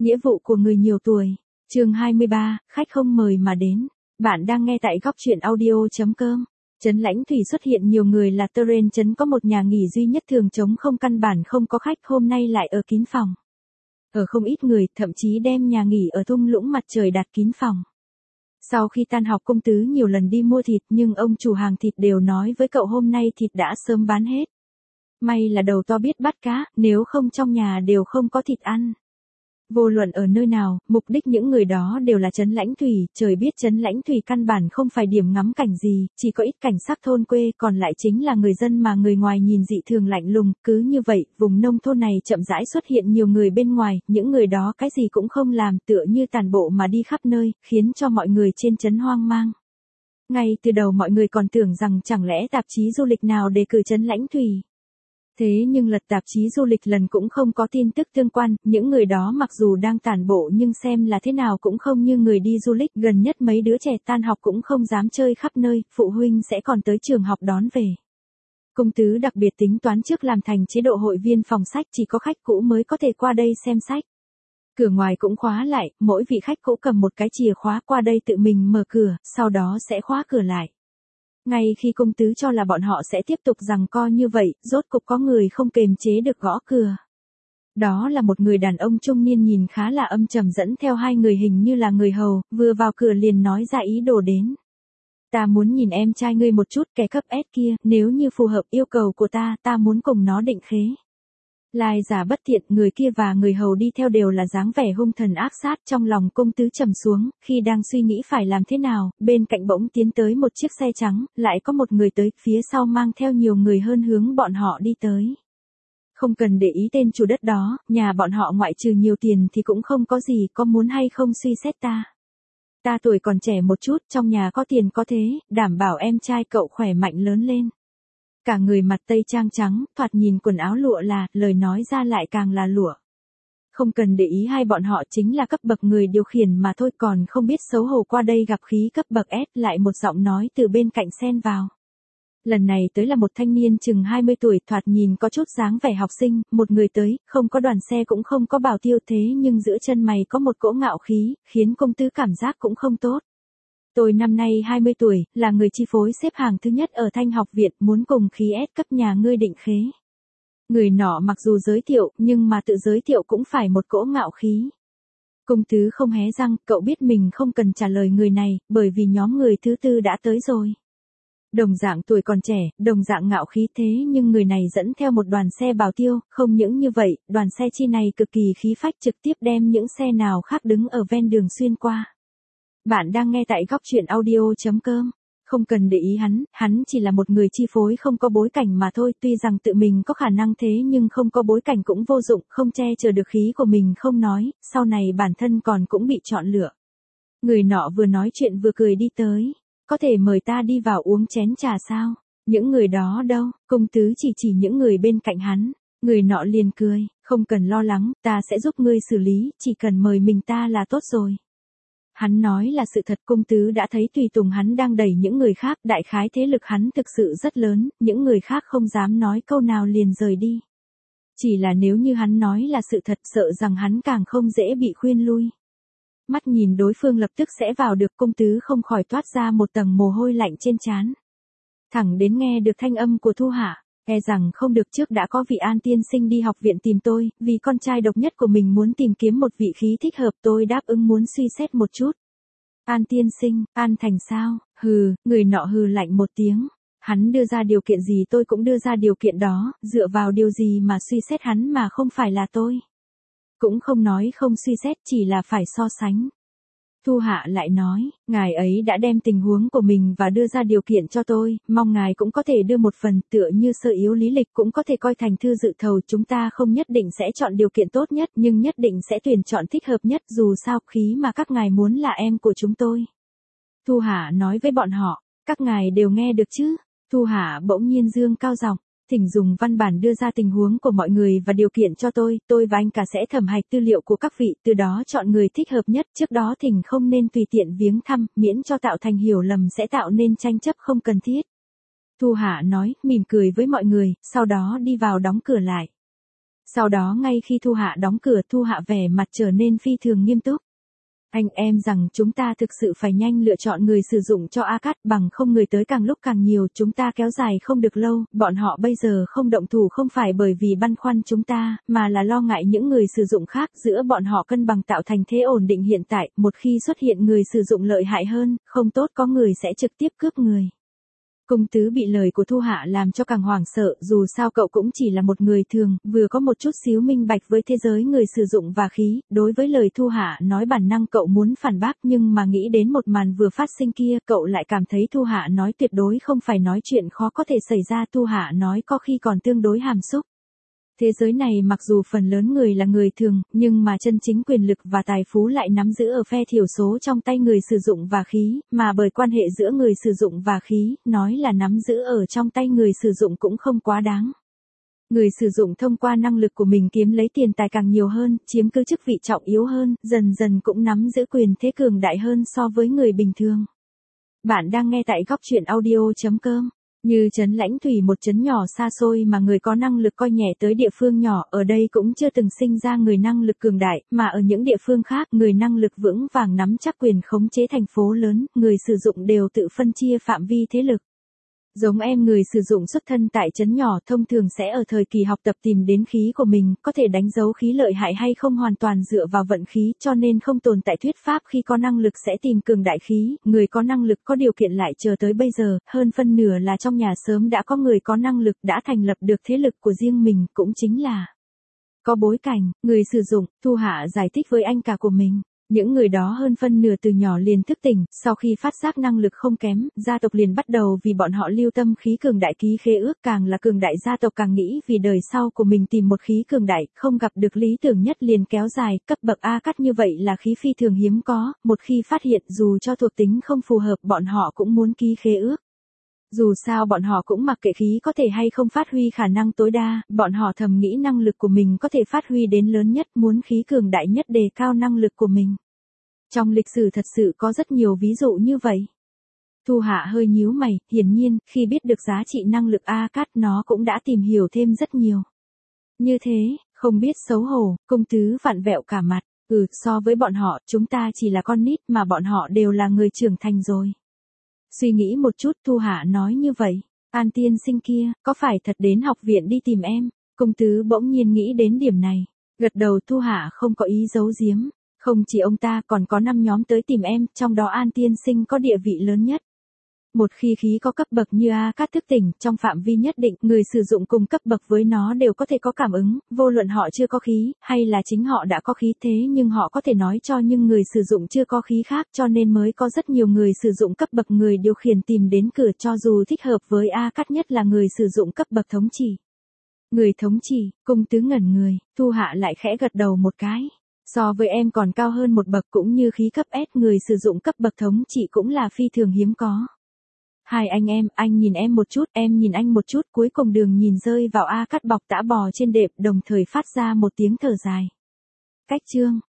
Nghĩa vụ của người nhiều tuổi. Chương 23, khách không mời mà đến. Bạn đang nghe tại góc truyện audio.com. Trấn Lãnh Thủy xuất hiện nhiều người là Terrain trấn có một nhà nghỉ duy nhất thường trống không, căn bản không có khách, hôm nay lại ở kín phòng. Ở không ít người, thậm chí đem nhà nghỉ ở thung lũng mặt trời đặt kín phòng. Sau khi tan học, Công Tứ nhiều lần đi mua thịt nhưng ông chủ hàng thịt đều nói với cậu hôm nay thịt đã sớm bán hết. May là đầu to biết bắt cá, nếu không trong nhà đều không có thịt ăn. Vô luận ở nơi nào, mục đích những người đó đều là Trấn Lãnh Thủy, trời biết Trấn Lãnh Thủy căn bản không phải điểm ngắm cảnh gì, chỉ có ít cảnh sắc thôn quê, còn lại chính là người dân mà người ngoài nhìn dị thường lạnh lùng, cứ như vậy, vùng nông thôn này chậm rãi xuất hiện nhiều người bên ngoài, những người đó cái gì cũng không làm, tựa như tản bộ mà đi khắp nơi, khiến cho mọi người trên trấn hoang mang. Ngay từ đầu mọi người còn tưởng rằng chẳng lẽ tạp chí du lịch nào đề cử Trấn Lãnh Thủy. Thế nhưng lật tạp chí du lịch lần cũng không có tin tức tương quan, những người đó mặc dù đang tản bộ nhưng xem là thế nào cũng không như người đi du lịch, gần nhất mấy đứa trẻ tan học cũng không dám chơi khắp nơi, phụ huynh sẽ còn tới trường học đón về. Công Tứ đặc biệt tính toán trước làm thành chế độ hội viên phòng sách, chỉ có khách cũ mới có thể qua đây xem sách. Cửa ngoài cũng khóa lại, mỗi vị khách cũ cầm một cái chìa khóa qua đây tự mình mở cửa, sau đó sẽ khóa cửa lại. Ngay khi Công Tứ cho là bọn họ sẽ tiếp tục giằng co như vậy, rốt cục có người không kềm chế được gõ cửa. Đó là một người đàn ông trung niên nhìn khá là âm trầm, dẫn theo hai người hình như là người hầu, vừa vào cửa liền nói ra ý đồ đến. Ta muốn nhìn em trai ngươi một chút, kẻ cấp S kia, nếu như phù hợp yêu cầu của ta muốn cùng nó định khế. Lai giả bất thiện, người kia và người hầu đi theo đều là dáng vẻ hung thần ác sát, trong lòng Công Tứ trầm xuống, khi đang suy nghĩ phải làm thế nào, bên cạnh bỗng tiến tới một chiếc xe trắng, lại có một người tới, phía sau mang theo nhiều người hơn hướng bọn họ đi tới. Không cần để ý tên chủ đất đó, nhà bọn họ ngoại trừ nhiều tiền thì cũng không có gì, có muốn hay không suy xét ta. Ta tuổi còn trẻ một chút, trong nhà có tiền có thế, đảm bảo em trai cậu khỏe mạnh lớn lên. Cả người mặt tây trang trắng, thoạt nhìn quần áo lụa là, lời nói ra lại càng là lụa. Không cần để ý hai bọn họ chính là cấp bậc người điều khiển mà thôi, còn không biết xấu hổ qua đây gặp khí cấp bậc S, lại một giọng nói từ bên cạnh xen vào. Lần này tới là một thanh niên chừng 20 tuổi, thoạt nhìn có chút dáng vẻ học sinh, một người tới, không có đoàn xe cũng không có bảo tiêu, thế nhưng giữa chân mày có một cỗ ngạo khí, khiến Công Tứ cảm giác cũng không tốt. Tôi năm nay 20 tuổi, là người chi phối xếp hàng thứ nhất ở Thanh học viện, muốn cùng khí S cấp nhà ngươi định khế. Người nọ mặc dù giới thiệu, nhưng mà tự giới thiệu cũng phải một cỗ ngạo khí. Công Tứ không hé răng, cậu biết mình không cần trả lời người này, bởi vì nhóm người thứ tư đã tới rồi. Đồng dạng tuổi còn trẻ, đồng dạng ngạo khí, thế nhưng người này dẫn theo một đoàn xe bảo tiêu, không những như vậy, đoàn xe chi này cực kỳ khí phách, trực tiếp đem những xe nào khác đứng ở ven đường xuyên qua. Bạn đang nghe tại góc truyện audio.com. Không cần để ý hắn chỉ là một người chi phối không có bối cảnh mà thôi, tuy rằng tự mình có khả năng thế nhưng không có bối cảnh cũng vô dụng, không che chở được khí của mình không nói, sau này bản thân còn cũng bị chọn lựa. Người nọ vừa nói chuyện vừa cười đi tới. Có thể mời ta đi vào uống chén trà sao? Những người đó đâu? Công Tứ chỉ những người bên cạnh hắn. Người nọ liền cười, không cần lo lắng, ta sẽ giúp ngươi xử lý, chỉ cần mời mình ta là tốt rồi. Hắn nói là sự thật, Công Tứ đã thấy tùy tùng hắn đang đẩy những người khác, đại khái thế lực hắn thực sự rất lớn, những người khác không dám nói câu nào liền rời đi. Chỉ là nếu như hắn nói là sự thật, sợ rằng hắn càng không dễ bị khuyên lui. Mắt nhìn đối phương lập tức sẽ vào được, Công Tứ không khỏi toát ra một tầng mồ hôi lạnh trên trán. Thẳng đến nghe được thanh âm của Thu Hạ, e rằng không được, trước đã có vị An tiên sinh đi học viện tìm tôi, vì con trai độc nhất của mình muốn tìm kiếm một vị khí thích hợp, tôi đáp ứng muốn suy xét một chút. An tiên sinh, An Thành sao? Hừ, người nọ hừ lạnh một tiếng. Hắn đưa ra điều kiện gì tôi cũng đưa ra điều kiện đó, dựa vào điều gì mà suy xét hắn mà không phải là tôi. Cũng không nói không suy xét, chỉ là phải so sánh. Thu Hạ lại nói, ngài ấy đã đem tình huống của mình và đưa ra điều kiện cho tôi, mong ngài cũng có thể đưa một phần, tựa như sơ yếu lý lịch cũng có thể coi thành thư dự thầu, chúng ta không nhất định sẽ chọn điều kiện tốt nhất, nhưng nhất định sẽ tuyển chọn thích hợp nhất, dù sao khí mà các ngài muốn là em của chúng tôi. Thu Hạ nói với bọn họ, các ngài đều nghe được chứ? Thu Hạ bỗng nhiên dương cao giọng. Thỉnh dùng văn bản đưa ra tình huống của mọi người và điều kiện cho tôi và anh cả sẽ thẩm hạch tư liệu của các vị, từ đó chọn người thích hợp nhất, trước đó thỉnh không nên tùy tiện viếng thăm, miễn cho tạo thành hiểu lầm sẽ tạo nên tranh chấp không cần thiết. Thu Hạ nói, mỉm cười với mọi người, sau đó đi vào đóng cửa lại. Sau đó ngay khi Thu Hạ đóng cửa, Thu Hạ vẻ mặt trở nên phi thường nghiêm túc. Anh em rằng chúng ta thực sự phải nhanh lựa chọn người sử dụng cho Akat, bằng không người tới càng lúc càng nhiều, chúng ta kéo dài không được lâu, bọn họ bây giờ không động thủ không phải bởi vì băn khoăn chúng ta, mà là lo ngại những người sử dụng khác, giữa bọn họ cân bằng tạo thành thế ổn định hiện tại, một khi xuất hiện người sử dụng lợi hại hơn, không tốt có người sẽ trực tiếp cướp người. Cung tứ bị lời của Thu Hạ làm cho càng hoảng sợ, dù sao cậu cũng chỉ là một người thường, vừa có một chút xíu minh bạch với thế giới người sử dụng và khí, đối với lời Thu Hạ nói bản năng cậu muốn phản bác nhưng mà nghĩ đến một màn vừa phát sinh kia, cậu lại cảm thấy Thu Hạ nói tuyệt đối không phải nói chuyện khó có thể xảy ra, Thu Hạ nói có khi còn tương đối hàm xúc. Thế giới này mặc dù phần lớn người là người thường, nhưng mà chân chính quyền lực và tài phú lại nắm giữ ở phe thiểu số trong tay người sử dụng và khí, mà bởi quan hệ giữa người sử dụng và khí, nói là nắm giữ ở trong tay người sử dụng cũng không quá đáng. Người sử dụng thông qua năng lực của mình kiếm lấy tiền tài càng nhiều hơn, chiếm cứ chức vị trọng yếu hơn, dần dần cũng nắm giữ quyền thế cường đại hơn so với người bình thường. Bạn đang nghe tại góc truyện audio.com. Như trấn Lãnh Thủy, một trấn nhỏ xa xôi mà người có năng lực coi nhẹ tới địa phương nhỏ, ở đây cũng chưa từng sinh ra người năng lực cường đại, mà ở những địa phương khác, người năng lực vững vàng nắm chắc quyền khống chế thành phố lớn, người sử dụng đều tự phân chia phạm vi thế lực. Giống em, người sử dụng xuất thân tại trấn nhỏ thông thường sẽ ở thời kỳ học tập tìm đến khí của mình, có thể đánh dấu khí lợi hại hay không hoàn toàn dựa vào vận khí, cho nên không tồn tại thuyết pháp khi có năng lực sẽ tìm cường đại khí, người có năng lực có điều kiện lại chờ tới bây giờ, hơn phân nửa là trong nhà sớm đã có người có năng lực đã thành lập được thế lực của riêng mình, cũng chính là có bối cảnh. Người sử dụng, Thu Hạ giải thích với anh cả của mình. Những người đó hơn phân nửa từ nhỏ liền thức tỉnh, sau khi phát giác năng lực không kém, gia tộc liền bắt đầu vì bọn họ lưu tâm khí cường đại ký khế ước, càng là cường đại gia tộc càng nghĩ vì đời sau của mình tìm một khí cường đại, không gặp được lý tưởng nhất liền kéo dài, cấp bậc Akat như vậy là khí phi thường hiếm có, một khi phát hiện dù cho thuộc tính không phù hợp bọn họ cũng muốn ký khế ước. Dù sao bọn họ cũng mặc kệ khí có thể hay không phát huy khả năng tối đa, bọn họ thầm nghĩ năng lực của mình có thể phát huy đến lớn nhất, muốn khí cường đại nhất đề cao năng lực của mình. Trong lịch sử thật sự có rất nhiều ví dụ như vậy. Thu Hạ hơi nhíu mày, hiển nhiên, khi biết được giá trị năng lực Akat nó cũng đã tìm hiểu thêm rất nhiều. Như thế, không biết xấu hổ, công tứ vặn vẹo cả mặt, so với bọn họ, chúng ta chỉ là con nít mà bọn họ đều là người trưởng thành rồi. Suy nghĩ một chút, Thu Hạ nói như vậy, An tiên sinh kia, có phải thật đến học viện đi tìm em? Công tứ bỗng nhiên nghĩ đến điểm này, gật đầu. Thu Hạ không có ý giấu giếm. Không chỉ ông ta còn có 5 nhóm tới tìm em, trong đó An tiên sinh có địa vị lớn nhất. Một khi khí có cấp bậc như Akat thức tỉnh, trong phạm vi nhất định, người sử dụng cùng cấp bậc với nó đều có thể có cảm ứng, vô luận họ chưa có khí, hay là chính họ đã có khí, thế nhưng họ có thể nói cho nhưng người sử dụng chưa có khí khác, cho nên mới có rất nhiều người sử dụng cấp bậc người điều khiển tìm đến cửa, cho dù thích hợp với Akat nhất là người sử dụng cấp bậc thống chỉ. Người thống chỉ, cung tứ ngẩn người, Thu Hạ lại khẽ gật đầu một cái. So với em còn cao hơn một bậc, cũng như khí cấp S, người sử dụng cấp bậc thống trị cũng là phi thường hiếm có. Hai anh em, anh nhìn em một chút, em nhìn anh một chút, cuối cùng đường nhìn rơi vào Akat bọc tã bò trên đệm, đồng thời phát ra một tiếng thở dài. Cách chương